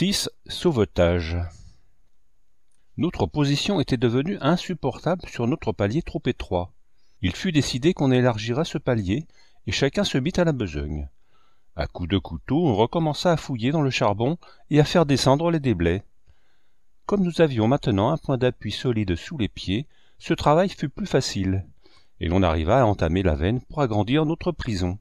6. Sauvetage. Notre position était devenue insupportable sur notre palier trop étroit. Il fut décidé qu'on élargirait ce palier, et chacun se mit à la besogne. À coups de couteau, on recommença à fouiller dans le charbon et à faire descendre les déblais. Comme nous avions maintenant un point d'appui solide sous les pieds, ce travail fut plus facile, et l'on arriva à entamer la veine pour agrandir notre prison.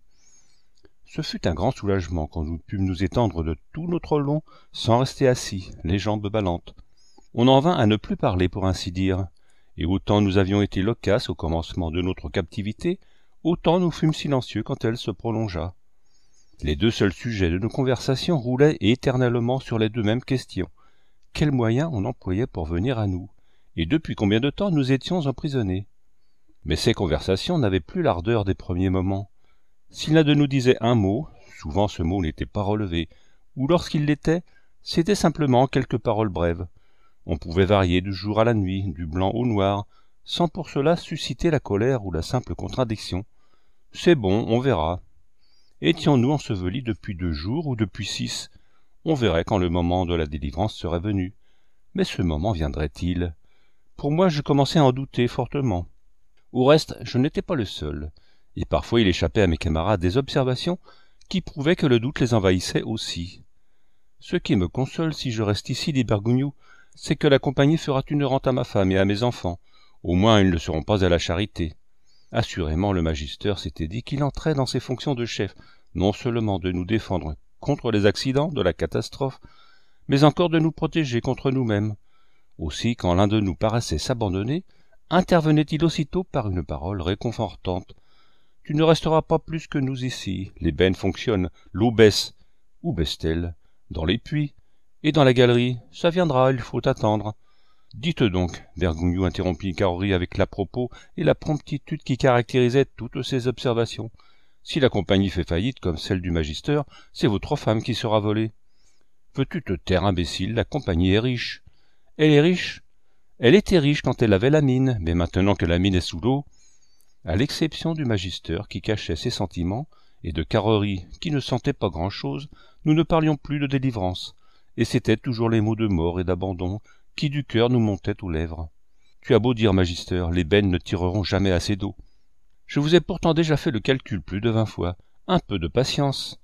Ce fut un grand soulagement quand nous pûmes nous étendre de tout notre long sans rester assis, les jambes ballantes. On en vint à ne plus parler pour ainsi dire, et autant nous avions été loquaces au commencement de notre captivité, autant nous fûmes silencieux quand elle se prolongea. Les deux seuls sujets de nos conversations roulaient éternellement sur les deux mêmes questions. Quels moyens on employait pour venir à nous, et depuis combien de temps nous étions emprisonnés? Mais ces conversations n'avaient plus l'ardeur des premiers moments. Si l'un de nous disait un mot, souvent ce mot n'était pas relevé, ou lorsqu'il l'était, c'était simplement quelques paroles brèves. On pouvait varier du jour à la nuit, du blanc au noir, sans pour cela susciter la colère ou la simple contradiction. C'est bon, on verra. Étions-nous ensevelis depuis 2 jours ou depuis 6? On verrait quand le moment de la délivrance serait venu. Mais ce moment viendrait-il? Pour moi, je commençais à en douter fortement. Au reste, je n'étais pas le seul, et parfois il échappait à mes camarades des observations qui prouvaient que le doute les envahissait aussi. Ce qui me console si je reste ici, dit Bergougnoux, c'est que la compagnie fera une rente à ma femme et à mes enfants. Au moins, ils ne seront pas à la charité. Assurément, le magister s'était dit qu'il entrait dans ses fonctions de chef, non seulement de nous défendre contre les accidents de la catastrophe, mais encore de nous protéger contre nous-mêmes. Aussi, quand l'un de nous paraissait s'abandonner, intervenait-il aussitôt par une parole réconfortante. « Tu ne resteras pas plus que nous ici. Les bennes fonctionnent, l'eau baisse. Où baisse-t-elle? Dans les puits. Et dans la galerie, ça viendra, il faut attendre. » « Dites donc, Bergougnoux interrompit Carrory avec l'à-propos et la promptitude qui caractérisait toutes ses observations. Si la compagnie fait faillite comme celle du magister, c'est votre femme qui sera volée. Veux-tu te taire, imbécile, la compagnie est riche. Elle est riche? Elle était riche quand elle avait la mine, mais maintenant que la mine est sous l'eau... À l'exception du magister qui cachait ses sentiments, et de Carrory qui ne sentait pas grand-chose, nous ne parlions plus de délivrance, et c'étaient toujours les mots de mort et d'abandon qui du cœur nous montaient aux lèvres. Tu as beau dire, magister, les bennes ne tireront jamais assez d'eau. Je vous ai pourtant déjà fait le calcul plus de 20 fois. Un peu de patience.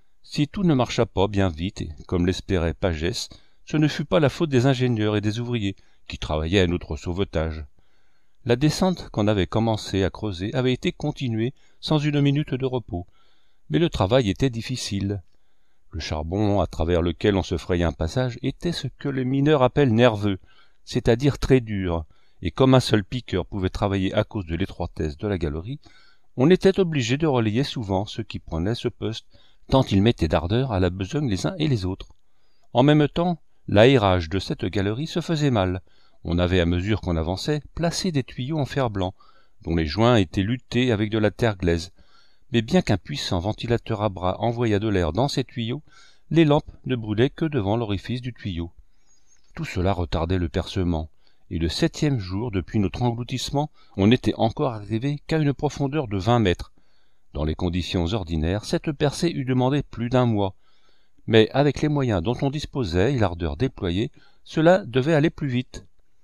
Si tout ne marcha pas bien vite, et comme l'espérait Pagès, ce ne fut pas la faute des ingénieurs et des ouvriers qui travaillaient à notre sauvetage. La descente qu'on avait commencé à creuser avait été continuée sans une minute de repos, mais le travail était difficile. Le charbon à travers lequel on se frayait un passage était ce que les mineurs appellent nerveux, c'est-à-dire très dur, et comme un seul piqueur pouvait travailler à cause de l'étroitesse de la galerie, on était obligé de relayer souvent ceux qui prenaient ce poste, tant ils mettaient d'ardeur à la besogne les uns et les autres. En même temps, l'aérage de cette galerie se faisait mal. On avait, à mesure qu'on avançait, placé des tuyaux en fer-blanc, dont les joints étaient lutés avec de la terre glaise. Mais bien qu'un puissant ventilateur à bras envoyât de l'air dans ces tuyaux, les lampes ne brûlaient que devant l'orifice du tuyau. Tout cela retardait le percement, et le 7e jour depuis notre engloutissement, on n'était encore arrivé qu'à une profondeur de 20 mètres. Dans les conditions ordinaires, cette percée eût demandé plus d'1 mois. Mais avec les moyens dont on disposait et l'ardeur déployée, cela devait aller plus vite.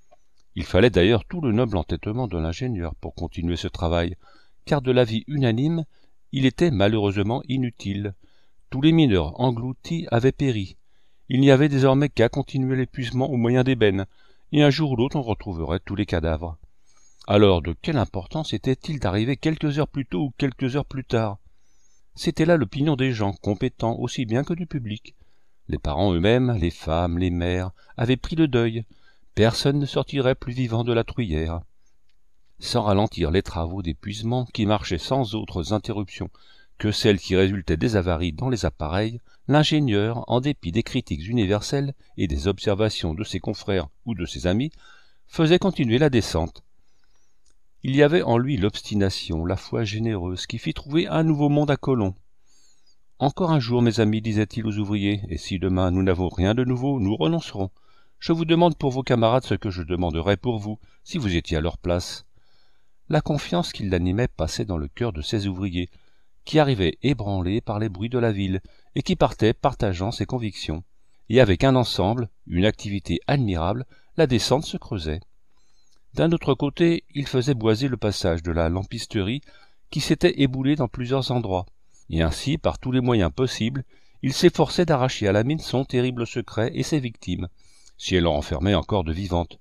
Il fallait d'ailleurs tout le noble entêtement de l'ingénieur pour continuer ce travail, car de l'avis unanime, il était malheureusement inutile. Tous les mineurs engloutis avaient péri. Il n'y avait désormais qu'à continuer l'épuisement au moyen d'ébène, et un jour ou l'autre on retrouverait tous les cadavres. Alors de quelle importance était-il d'arriver quelques heures plus tôt ou quelques heures plus tard? C'était là l'opinion des gens, compétents aussi bien que du public. Les parents eux-mêmes, les femmes, les mères, avaient pris le deuil. Personne ne sortirait plus vivant de la truyère. Sans ralentir les travaux d'épuisement qui marchaient sans autres interruptions que celles qui résultaient des avaries dans les appareils, l'ingénieur, en dépit des critiques universelles et des observations de ses confrères ou de ses amis, faisait continuer la descente. Il y avait en lui l'obstination, la foi généreuse qui fit trouver un nouveau monde à Colomb. « Encore un jour, mes amis, disait-il aux ouvriers, et si demain nous n'avons rien de nouveau, nous renoncerons. Je vous demande pour vos camarades ce que je demanderais pour vous, si vous étiez à leur place. » La confiance qui l'animait passait dans le cœur de ces ouvriers, qui arrivaient ébranlés par les bruits de la ville, et qui partaient partageant ses convictions. et avec un ensemble, une activité admirable, la descente se creusait. D'un autre côté, il faisait boiser le passage de la lampisterie qui s'était éboulée dans plusieurs endroits, et ainsi, par tous les moyens possibles, il s'efforçait d'arracher à la mine son terrible secret et ses victimes, si elle en renfermait encore de vivantes.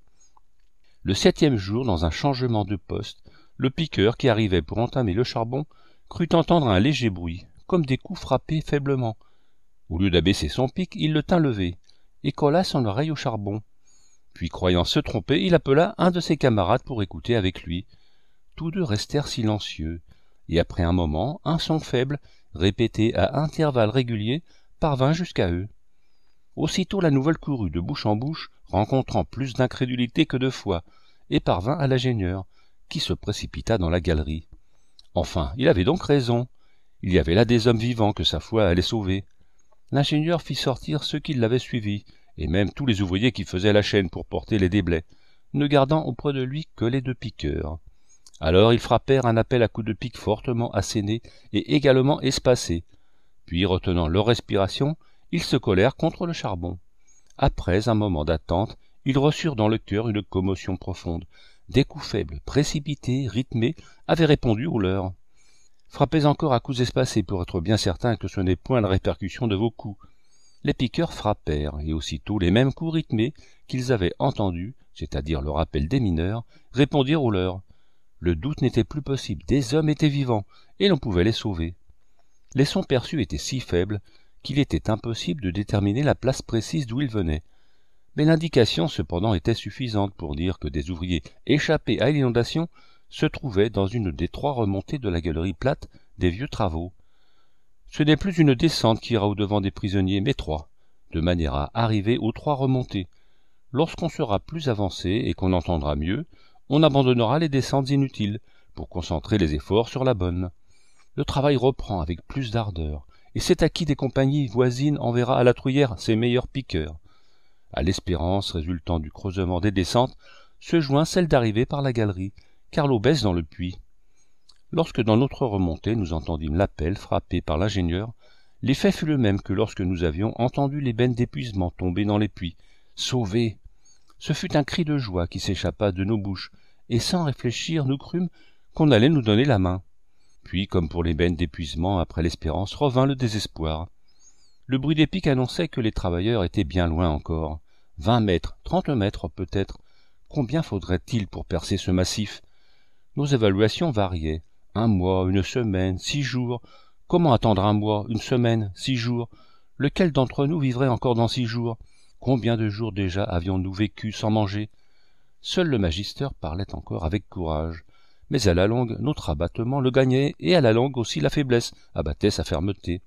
Le 7e jour, dans un changement de poste, le piqueur qui arrivait pour entamer le charbon crut entendre un léger bruit, comme des coups frappés faiblement. Au lieu d'abaisser son pic, il le tint levé, et colla son oreille au charbon. Puis, croyant se tromper, il appela un de ses camarades pour écouter avec lui. Tous deux restèrent silencieux, et après un moment, un son faible, répété à intervalles réguliers, parvint jusqu'à eux. Aussitôt la nouvelle courut de bouche en bouche, rencontrant plus d'incrédulité que de foi, et parvint à l'ingénieur, qui se précipita dans la galerie. Enfin, il avait donc raison. Il y avait là des hommes vivants que sa foi allait sauver. L'ingénieur fit sortir ceux qui l'avaient suivi, et même tous les ouvriers qui faisaient la chaîne pour porter les déblais, ne gardant auprès de lui que les 2 piqueurs. Alors ils frappèrent un appel à coups de pique fortement assénés et également espacés. Puis, retenant leur respiration, ils se collèrent contre le charbon. Après un moment d'attente, ils reçurent dans le cœur une commotion profonde. Des coups faibles, précipités, rythmés, avaient répondu aux leurs. Frappez encore à coups espacés pour être bien certain que ce n'est point la répercussion de vos coups. Les piqueurs frappèrent, et aussitôt les mêmes coups rythmés qu'ils avaient entendus, c'est-à-dire le rappel des mineurs, répondirent aux leurs. Le doute n'était plus possible, des hommes étaient vivants, et l'on pouvait les sauver. Les sons perçus étaient si faibles qu'il était impossible de déterminer la place précise d'où ils venaient. Mais l'indication cependant était suffisante pour dire que des ouvriers échappés à l'inondation se trouvaient dans une des 3 remontées de la galerie plate des vieux travaux. Ce n'est plus une descente qui ira au-devant des prisonniers, mais 3, de manière à arriver aux 3 remontées. Lorsqu'on sera plus avancé et qu'on entendra mieux, on abandonnera les descentes inutiles pour concentrer les efforts sur la bonne. Le travail reprend avec plus d'ardeur, et c'est à qui des compagnies voisines enverra à la Truyère ses meilleurs piqueurs. À l'espérance résultant du creusement des descentes se joint celle d'arriver par la galerie, car l'eau baisse dans le puits. Lorsque dans notre remontée nous entendîmes l'appel frappé par l'ingénieur, l'effet fut le même que lorsque nous avions entendu les bennes d'épuisement tomber dans les puits. Sauvés! Ce fut un cri de joie qui s'échappa de nos bouches, et sans réfléchir nous crûmes qu'on allait nous donner la main. Puis, comme pour les bennes d'épuisement après l'espérance, revint le désespoir. Le bruit des pics annonçait que les travailleurs étaient bien loin encore. 20 mètres, 30 mètres peut-être. Combien faudrait-il pour percer ce massif? Nos évaluations variaient. 1 mois, 1 semaine, 6 jours. Comment attendre 1 mois, 1 semaine, 6 jours? Lequel d'entre nous vivrait encore dans 6 jours? Combien de jours déjà avions-nous vécu sans manger? Seul le magister parlait encore avec courage. Mais à la longue, notre abattement le gagnait, et à la longue aussi la faiblesse abattait sa fermeté.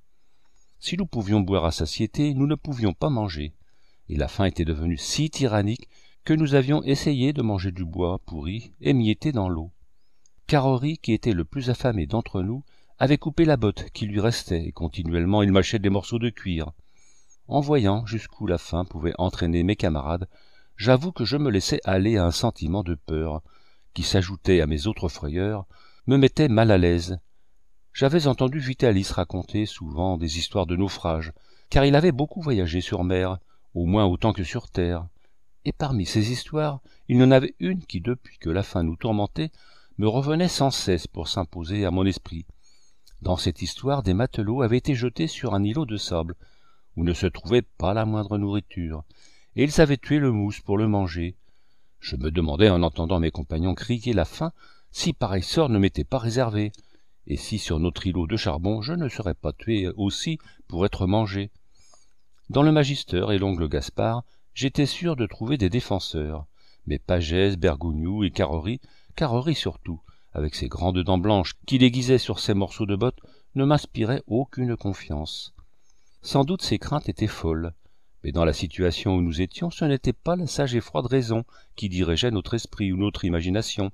Si nous pouvions boire à satiété, nous ne pouvions pas manger, et la faim était devenue si tyrannique que nous avions essayé de manger du bois pourri émietté dans l'eau. Carrory, qui était le plus affamé d'entre nous, avait coupé la botte qui lui restait, et continuellement il mâchait des morceaux de cuir. En voyant jusqu'où la faim pouvait entraîner mes camarades, j'avoue que je me laissais aller à un sentiment de peur, qui s'ajoutait à mes autres frayeurs, me mettait mal à l'aise. J'avais entendu Vitalis raconter souvent des histoires de naufrage, car il avait beaucoup voyagé sur mer, au moins autant que sur terre. Et parmi ces histoires, il y en avait une qui, depuis que la faim nous tourmentait, me revenait sans cesse pour s'imposer à mon esprit. Dans cette histoire, des matelots avaient été jetés sur un îlot de sable, où ne se trouvait pas la moindre nourriture, et ils avaient tué le mousse pour le manger. Je me demandais, en entendant mes compagnons crier la faim, si pareil sort ne m'était pas réservé, et si sur notre îlot de charbon je ne serais pas tué aussi pour être mangé. Dans le magister et l'oncle Gaspard, j'étais sûr de trouver des défenseurs, mais Pagès, Bergogneau et Carrory surtout, avec ses grandes dents blanches qui déguisaient sur ses morceaux de bottes, ne m'inspiraient aucune confiance. Sans doute ces craintes étaient folles, mais dans la situation où nous étions, ce n'était pas la sage et froide raison qui dirigeait notre esprit ou notre imagination.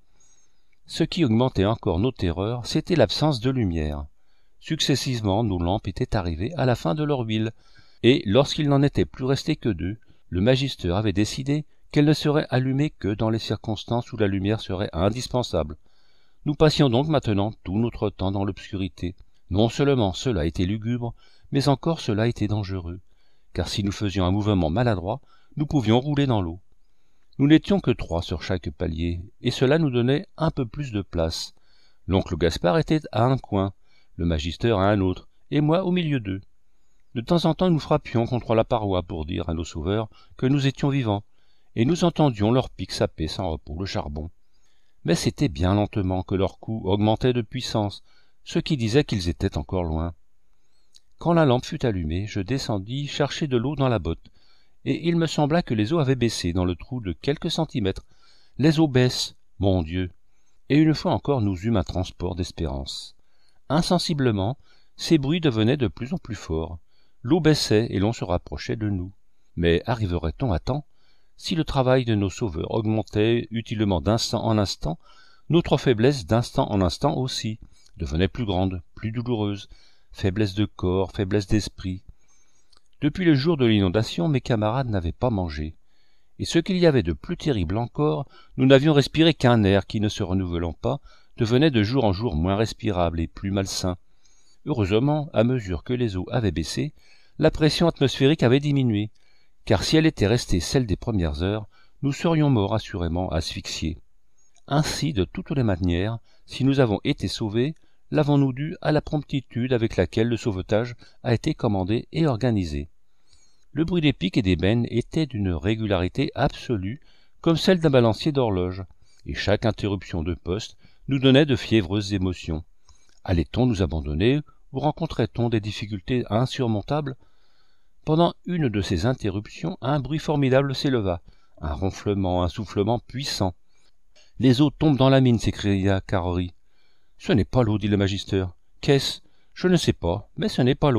Ce qui augmentait encore nos terreurs, c'était l'absence de lumière. Successivement, nos lampes étaient arrivées à la fin de leur huile, et lorsqu'il n'en était plus resté que 2, le magister avait décidé qu'elles ne seraient allumées que dans les circonstances où la lumière serait indispensable. Nous passions donc maintenant tout notre temps dans l'obscurité. Non seulement cela était lugubre, mais encore cela était dangereux. car si nous faisions un mouvement maladroit, nous pouvions rouler dans l'eau. Nous n'étions que 3 sur chaque palier, et cela nous donnait un peu plus de place. L'oncle Gaspard était à un coin, le magister à un autre, et moi au milieu d'eux. De temps en temps nous frappions contre la paroi pour dire à nos sauveurs que nous étions vivants, et nous entendions leurs pics saper sans repos le charbon. Mais c'était bien lentement que leurs coups augmentaient de puissance, ce qui disait qu'ils étaient encore loin. Quand la lampe fut allumée, je descendis chercher de l'eau dans la botte, et il me sembla que les eaux avaient baissé dans le trou de quelques centimètres. Les eaux baissent, mon Dieu! Et une fois encore nous eûmes un transport d'espérance. Insensiblement, ces bruits devenaient de plus en plus forts. L'eau baissait et l'on se rapprochait de nous. Mais arriverait-on à temps? Si le travail de nos sauveurs augmentait utilement d'instant en instant, notre faiblesse d'instant en instant aussi devenait plus grande, plus douloureuse, faiblesse de corps, faiblesse d'esprit. Depuis le jour de l'inondation, mes camarades n'avaient pas mangé. Et ce qu'il y avait de plus terrible encore, nous n'avions respiré qu'un air qui, ne se renouvelant pas, devenait de jour en jour moins respirable et plus malsain. Heureusement, à mesure que les eaux avaient baissé, la pression atmosphérique avait diminué, car si elle était restée celle des premières heures, nous serions morts assurément asphyxiés. Ainsi, de toutes les manières, si nous avons été sauvés, l'avons-nous dû à la promptitude avec laquelle le sauvetage a été commandé et organisé. Le bruit des pics et des bennes était d'une régularité absolue, comme celle d'un balancier d'horloge, et chaque interruption de poste nous donnait de fiévreuses émotions. Allait-on nous abandonner, ou rencontrait-on des difficultés insurmontables? Pendant une de ces interruptions, un bruit formidable s'éleva, un ronflement, un soufflement puissant. « Les eaux tombent dans la mine !» s'écria Carrory. « Ce n'est pas l'eau, dit le magister. Qu'est-ce? Je ne sais pas, mais ce n'est pas l'eau. »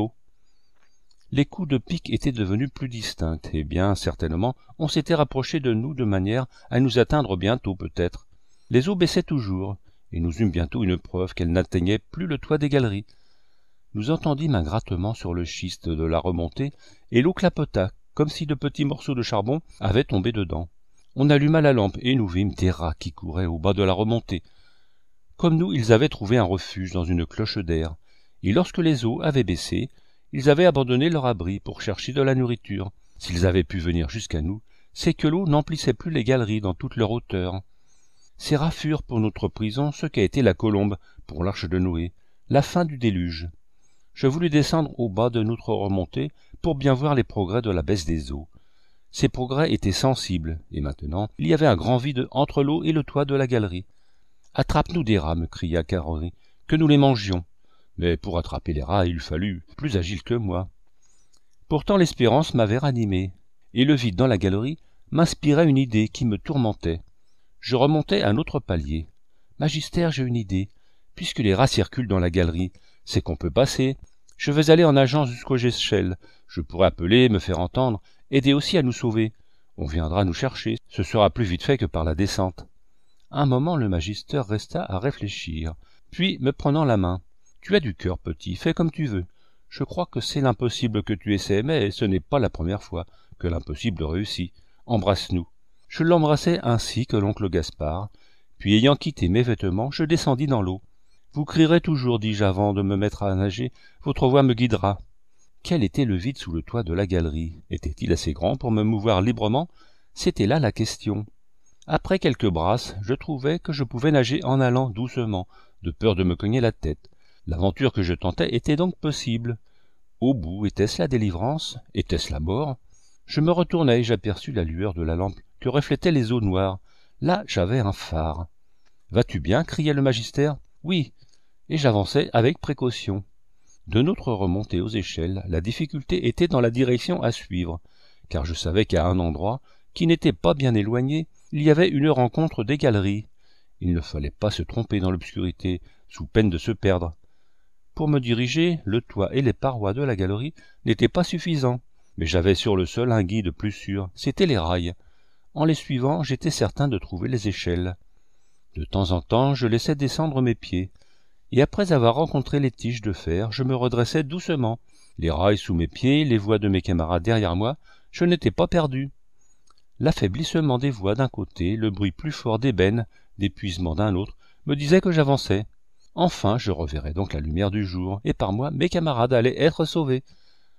Les coups de pic étaient devenus plus distincts, et bien certainement on s'était rapproché de nous de manière à nous atteindre bientôt peut-être. Les eaux baissaient toujours, et nous eûmes bientôt une preuve qu'elles n'atteignaient plus le toit des galeries. Nous entendîmes un grattement sur le schiste de la remontée, et l'eau clapota, comme si de petits morceaux de charbon avaient tombé dedans. On alluma la lampe, et nous vîmes des rats qui couraient au bas de la remontée. Comme nous, ils avaient trouvé un refuge dans une cloche d'air, et lorsque les eaux avaient baissé, ils avaient abandonné leur abri pour chercher de la nourriture. S'ils avaient pu venir jusqu'à nous, c'est que l'eau n'emplissait plus les galeries dans toute leur hauteur. Ces rats furent pour notre prison ce qu'a été la colombe pour l'arche de Noé, la fin du déluge. Je voulus descendre au bas de notre remontée pour bien voir les progrès de la baisse des eaux. Ces progrès étaient sensibles, et maintenant il y avait un grand vide entre l'eau et le toit de la galerie. « Attrape-nous des rats !» me cria Carrory, « que nous les mangions !» Mais pour attraper les rats, il fallut plus agile que moi. Pourtant l'espérance m'avait ranimé, et le vide dans la galerie m'inspirait une idée qui me tourmentait. Je remontai un autre palier. « Magister, j'ai une idée. Puisque les rats circulent dans la galerie, c'est qu'on peut passer. Je vais aller en nageant jusqu'aux échelles. Je pourrai appeler, me faire entendre, aider aussi à nous sauver. On viendra nous chercher. Ce sera plus vite fait que par la descente. » Un moment, le magister resta à réfléchir, puis, me prenant la main, « Tu as du cœur, petit, fais comme tu veux. Je crois que c'est l'impossible que tu essaies, mais ce n'est pas la première fois que l'impossible réussit. Embrasse-nous. » Je l'embrassai ainsi que l'oncle Gaspard, puis ayant quitté mes vêtements, je descendis dans l'eau. « Vous crierez toujours, dis-je avant de me mettre à nager, votre voix me guidera. » Quel était le vide sous le toit de la galerie? Était-il assez grand pour me mouvoir librement? C'était là la question. Après quelques brasses, je trouvai que je pouvais nager en allant doucement, de peur de me cogner la tête. L'aventure que je tentais était donc possible. Au bout, était-ce la délivrance? Était-ce la mort? Je me retournai et j'aperçus la lueur de la lampe que reflétaient les eaux noires. Là, j'avais un phare. « Vas-tu bien » criait le magister. « Oui. » Et j'avançai avec précaution. De notre remontée aux échelles, la difficulté était dans la direction à suivre, car je savais qu'à un endroit, qui n'était pas bien éloigné, il y avait une rencontre des galeries. Il ne fallait pas se tromper dans l'obscurité, sous peine de se perdre. Pour me diriger, le toit et les parois de la galerie n'étaient pas suffisants, mais j'avais sur le sol un guide plus sûr, c'étaient les rails. En les suivant, j'étais certain de trouver les échelles. De temps en temps, je laissais descendre mes pieds, et après avoir rencontré les tiges de fer, je me redressais doucement. Les rails sous mes pieds, les voix de mes camarades derrière moi, je n'étais pas perdu. L'affaiblissement des voix d'un côté, le bruit plus fort d'ébène, d'épuisement d'un autre, me disaient que j'avançais. Enfin, je reverrais donc la lumière du jour, et par moi, mes camarades allaient être sauvés.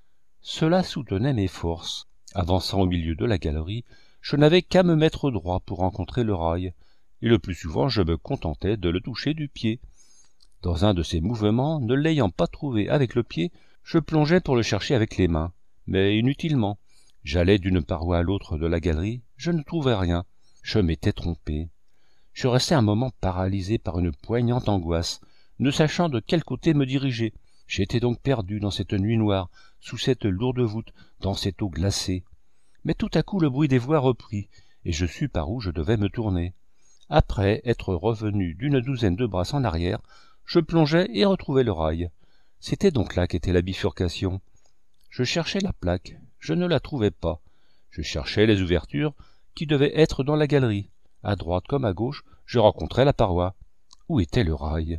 Cela soutenait mes forces. Avançant au milieu de la galerie, je n'avais qu'à me mettre droit pour rencontrer le rail, et le plus souvent je me contentais de le toucher du pied. Dans un de ces mouvements, ne l'ayant pas trouvé avec le pied, je plongeais pour le chercher avec les mains, mais inutilement. J'allais d'une paroi à l'autre de la galerie, je ne trouvais rien. Je m'étais trompé. Je restai un moment paralysé par une poignante angoisse, ne sachant de quel côté me diriger. J'étais donc perdu dans cette nuit noire, sous cette lourde voûte, dans cette eau glacée. Mais tout à coup le bruit des voix reprit, et je sus par où je devais me tourner. Après être revenu d'une douzaine de brasses en arrière, je plongeai et retrouvai le rail. C'était donc là qu'était la bifurcation. Je cherchais la plaque, je ne la trouvais pas. Je cherchais les ouvertures qui devaient être dans la galerie. À droite comme à gauche, je rencontrais la paroi. Où était le rail?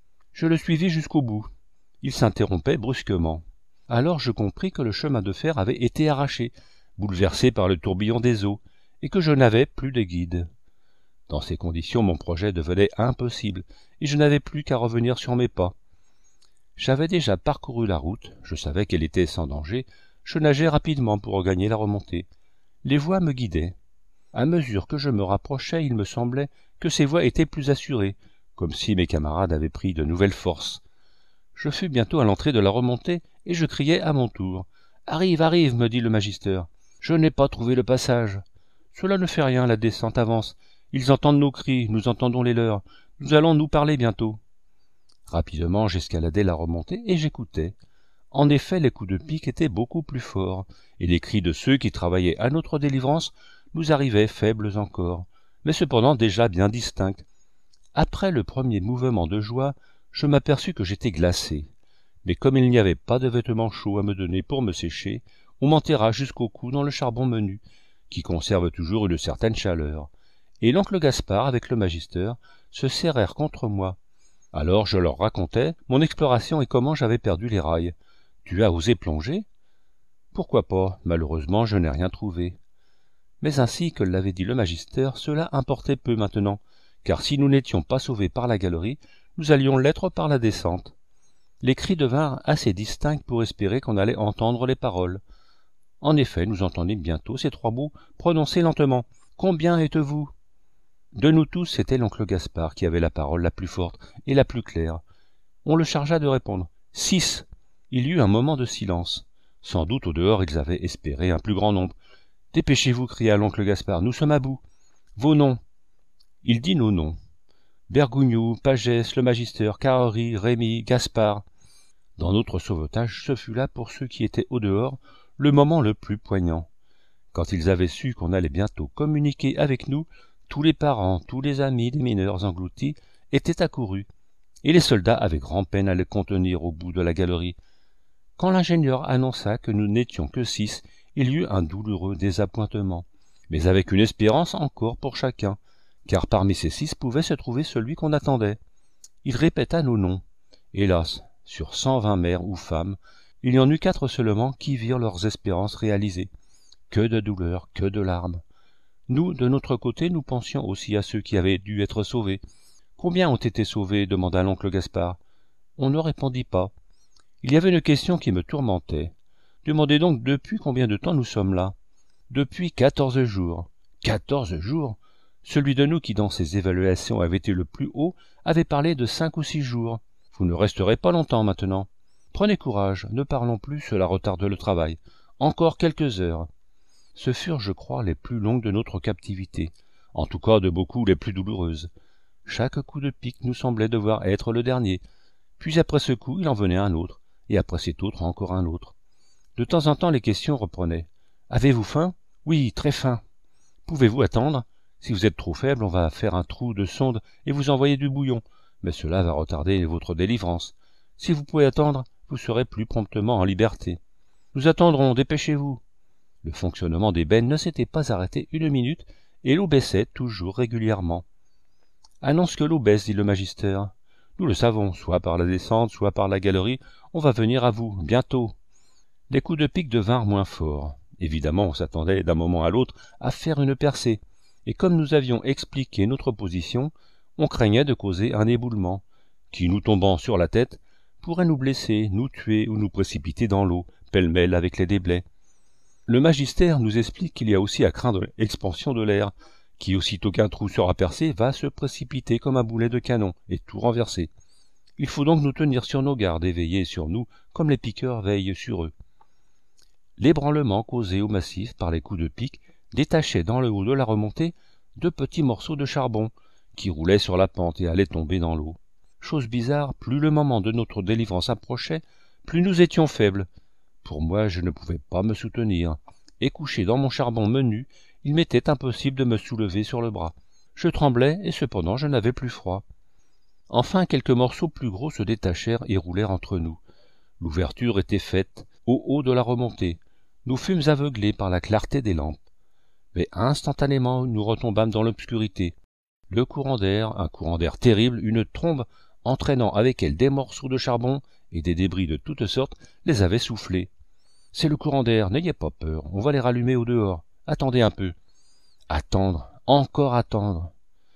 Je le suivis jusqu'au bout. Il s'interrompait brusquement. Alors je compris que le chemin de fer avait été arraché, bouleversé par le tourbillon des eaux, et que je n'avais plus de guide. Dans ces conditions, mon projet devenait impossible, et je n'avais plus qu'à revenir sur mes pas. J'avais déjà parcouru la route, je savais qu'elle était sans danger, je nageais rapidement pour regagner la remontée. Les voies me guidaient. À mesure que je me rapprochais, il me semblait que ces voies étaient plus assurées, comme si mes camarades avaient pris de nouvelles forces. Je fus bientôt à l'entrée de la remontée, et je criai à mon tour. « Arrive, arrive, me dit le magister. Je n'ai pas trouvé le passage. Cela ne fait rien, la descente avance. Ils entendent nos cris, nous entendons les leurs. Nous allons nous parler bientôt. » Rapidement, j'escaladai la remontée et j'écoutais. En effet, les coups de pique étaient beaucoup plus forts, et les cris de ceux qui travaillaient à notre délivrance nous arrivaient faibles encore, mais cependant déjà bien distincts. Après le premier mouvement de joie, je m'aperçus que j'étais glacé. Mais comme il n'y avait pas de vêtements chauds à me donner pour me sécher, on m'enterra jusqu'au cou dans le charbon menu, qui conserve toujours une certaine chaleur, et l'oncle Gaspard, avec le magister, se serrèrent contre moi. Alors je leur racontai mon exploration et comment j'avais perdu les rails. « Tu as osé plonger ?»« Pourquoi pas ? Malheureusement, je n'ai rien trouvé. » Mais ainsi que l'avait dit le magister, cela importait peu maintenant, car si nous n'étions pas sauvés par la galerie, nous allions l'être par la descente. Les cris devinrent assez distincts pour espérer qu'on allait entendre les paroles. En effet, nous entendîmes bientôt ces trois mots prononcés lentement. « Combien êtes-vous » De nous tous, c'était l'oncle Gaspard qui avait la parole la plus forte et la plus claire. On le chargea de répondre. « 6 » Il y eut un moment de silence. Sans doute au dehors ils avaient espéré un plus grand nombre. « Dépêchez-vous » cria l'oncle Gaspard, « nous sommes à bout. » « Vos noms » Il dit nos noms. Bergougnoux, Pagès, le magister, Carrery, Rémy, Gaspard. Dans notre sauvetage, ce fut là, pour ceux qui étaient au dehors, le moment le plus poignant. Quand ils avaient su qu'on allait bientôt communiquer avec nous, tous les parents, tous les amis des mineurs engloutis étaient accourus, et les soldats avaient grand-peine à les contenir au bout de la galerie. Quand l'ingénieur annonça que nous n'étions que 6, il y eut un douloureux désappointement, mais avec une espérance encore pour chacun, car parmi ces 6 pouvait se trouver celui qu'on attendait. Il répéta nos noms. Hélas, sur 120 mères ou femmes, il y en eut 4 seulement qui virent leurs espérances réalisées. Que de douleurs, que de larmes. Nous, de notre côté, nous pensions aussi à ceux qui avaient dû être sauvés. « Combien ont été sauvés ?» demanda l'oncle Gaspard. On ne répondit pas. Il y avait une question qui me tourmentait. Demandez donc depuis combien de temps nous sommes là. Depuis 14 jours. 14 jours? Celui de nous qui, dans ses évaluations, avait été le plus haut, avait parlé de 5 ou 6 jours. Vous ne resterez pas longtemps maintenant. Prenez courage, ne parlons plus, cela retarde le travail. Encore quelques heures. Ce furent, je crois, les plus longues de notre captivité, en tout cas de beaucoup les plus douloureuses. Chaque coup de pique nous semblait devoir être le dernier, puis après ce coup il en venait un autre, et après cet autre encore un autre. De temps en temps les questions reprenaient. « Avez-vous faim ?»« Oui, très faim. »« Pouvez-vous attendre ? Si vous êtes trop faible, on va faire un trou de sonde et vous envoyer du bouillon, mais cela va retarder votre délivrance. Si vous pouvez attendre, vous serez plus promptement en liberté. Nous attendrons, dépêchez-vous. » Le fonctionnement des bennes ne s'était pas arrêté une minute, et l'eau baissait toujours régulièrement. « Annonce que l'eau baisse, dit le magister. Nous le savons, soit par la descente, soit par la galerie, on va venir à vous, bientôt. » Les coups de pique devinrent moins forts. Évidemment, on s'attendait d'un moment à l'autre à faire une percée, et comme nous avions expliqué notre position, on craignait de causer un éboulement, qui, nous tombant sur la tête, pourrait nous blesser, nous tuer ou nous précipiter dans l'eau, pêle-mêle avec les déblais. Le magister nous explique qu'il y a aussi à craindre l'expansion de l'air, qui, aussitôt qu'un trou sera percé, va se précipiter comme un boulet de canon et tout renverser. Il faut donc nous tenir sur nos gardes et veiller sur nous comme les piqueurs veillent sur eux. L'ébranlement causé au massif par les coups de pic détachait dans le haut de la remontée de petits morceaux de charbon qui roulaient sur la pente et allaient tomber dans l'eau. Chose bizarre, plus le moment de notre délivrance approchait, plus nous étions faibles. Pour moi, je ne pouvais pas me soutenir, et couché dans mon charbon menu, il m'était impossible de me soulever sur le bras. Je tremblais, et cependant je n'avais plus froid. Enfin, quelques morceaux plus gros se détachèrent et roulèrent entre nous. L'ouverture était faite, au haut de la remontée. Nous fûmes aveuglés par la clarté des lampes. Mais instantanément, nous retombâmes dans l'obscurité. Le courant d'air, un courant d'air terrible, une trombe, entraînant avec elle des morceaux de charbon et des débris de toutes sortes, les avait soufflés. « C'est le courant d'air, n'ayez pas peur, on va les rallumer au dehors. Attendez un peu. » Attendre, encore attendre.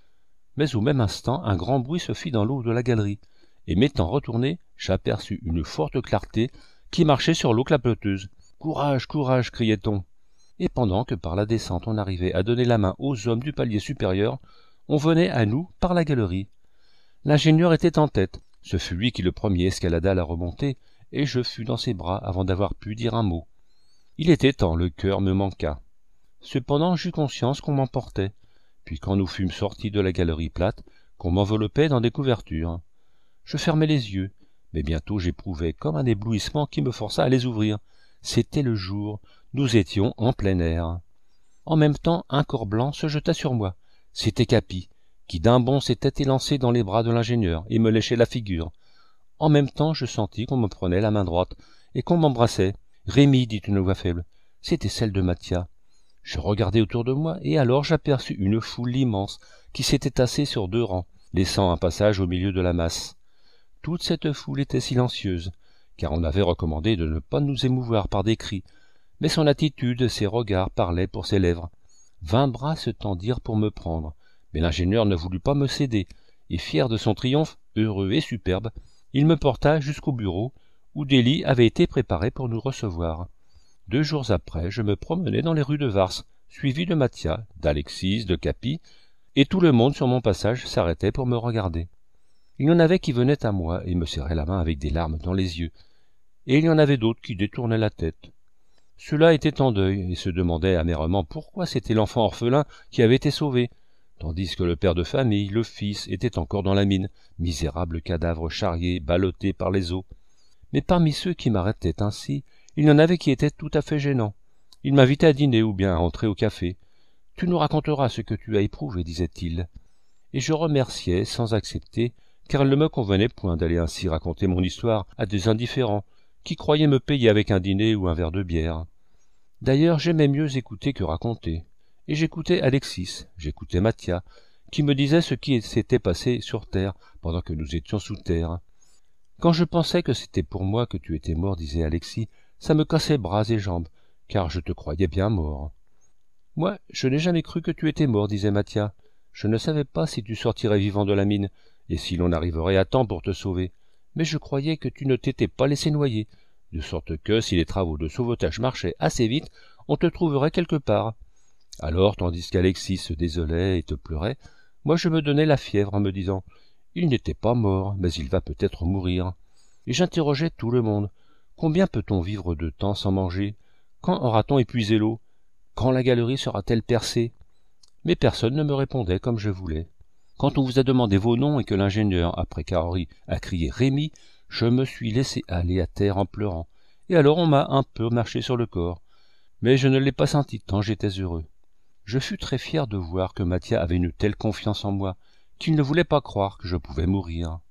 Mais au même instant, un grand bruit se fit dans l'eau de la galerie, et m'étant retourné, j'aperçus une forte clarté qui marchait sur l'eau clapoteuse. « Courage, courage !» criait-on. Et pendant que par la descente on arrivait à donner la main aux hommes du palier supérieur, on venait à nous par la galerie. L'ingénieur était en tête. Ce fut lui qui le premier escalada la remontée, et je fus dans ses bras avant d'avoir pu dire un mot. Il était temps, le cœur me manqua. Cependant j'eus conscience qu'on m'emportait, puis quand nous fûmes sortis de la galerie plate, qu'on m'enveloppait dans des couvertures. Je fermai les yeux, mais bientôt j'éprouvai comme un éblouissement qui me força à les ouvrir. C'était le jour, nous étions en plein air. En même temps, un corps blanc se jeta sur moi. C'était Capi, qui d'un bond s'était élancé dans les bras de l'ingénieur et me léchait la figure. En même temps, je sentis qu'on me prenait la main droite et qu'on m'embrassait. « Rémi » dit une voix faible. C'était celle de Mathia. Je regardai autour de moi et alors j'aperçus une foule immense qui s'était tassée sur 2 rangs, laissant un passage au milieu de la masse. Toute cette foule était silencieuse, car on avait recommandé de ne pas nous émouvoir par des cris, mais son attitude, ses regards parlaient pour ses lèvres. 20 bras se tendirent pour me prendre, mais l'ingénieur ne voulut pas me céder, et fier de son triomphe, heureux et superbe, il me porta jusqu'au bureau, où des lits avaient été préparés pour nous recevoir. 2 jours après, je me promenais dans les rues de Vars, suivi de Mathia, d'Alexis, de Capi, et tout le monde sur mon passage s'arrêtait pour me regarder. Il y en avait qui venaient à moi et me serraient la main avec des larmes dans les yeux, et il y en avait d'autres qui détournaient la tête. Ceux-là étaient en deuil et se demandaient amèrement pourquoi c'était l'enfant orphelin qui avait été sauvé, tandis que le père de famille, le fils, était encore dans la mine, misérable cadavre charrié, ballotté par les eaux. Mais parmi ceux qui m'arrêtaient ainsi, il y en avait qui étaient tout à fait gênants. Ils m'invitaient à dîner ou bien à entrer au café. « Tu nous raconteras ce que tu as éprouvé, disait-il. » Et je remerciais sans accepter, car il ne me convenait point d'aller ainsi raconter mon histoire à des indifférents, qui croyaient me payer avec un dîner ou un verre de bière. D'ailleurs, j'aimais mieux écouter que raconter. Et j'écoutais Alexis, j'écoutais Mathia, qui me disait ce qui s'était passé sur terre pendant que nous étions sous terre. Quand je pensais que c'était pour moi que tu étais mort, disait Alexis, ça me cassait bras et jambes, car je te croyais bien mort. Moi, je n'ai jamais cru que tu étais mort, disait Mathia. Je ne savais pas si tu sortirais vivant de la mine, et si l'on arriverait à temps pour te sauver. Mais je croyais que tu ne t'étais pas laissé noyer, de sorte que, si les travaux de sauvetage marchaient assez vite, on te trouverait quelque part. Alors, tandis qu'Alexis se désolait et te pleurait, moi je me donnais la fièvre en me disant « Il n'était pas mort, mais il va peut-être mourir. » Et j'interrogeais tout le monde. Combien peut-on vivre de temps sans manger? Quand aura-t-on épuisé l'eau? Quand la galerie sera-t-elle percée? Mais personne ne me répondait comme je voulais. Quand on vous a demandé vos noms et que l'ingénieur, après Carrory, a crié « Rémi », je me suis laissé aller à terre en pleurant, et alors on m'a un peu marché sur le corps. Mais je ne l'ai pas senti tant j'étais heureux. Je fus très fier de voir que Mathia avait une telle confiance en moi, qu'il ne voulait pas croire que je pouvais mourir.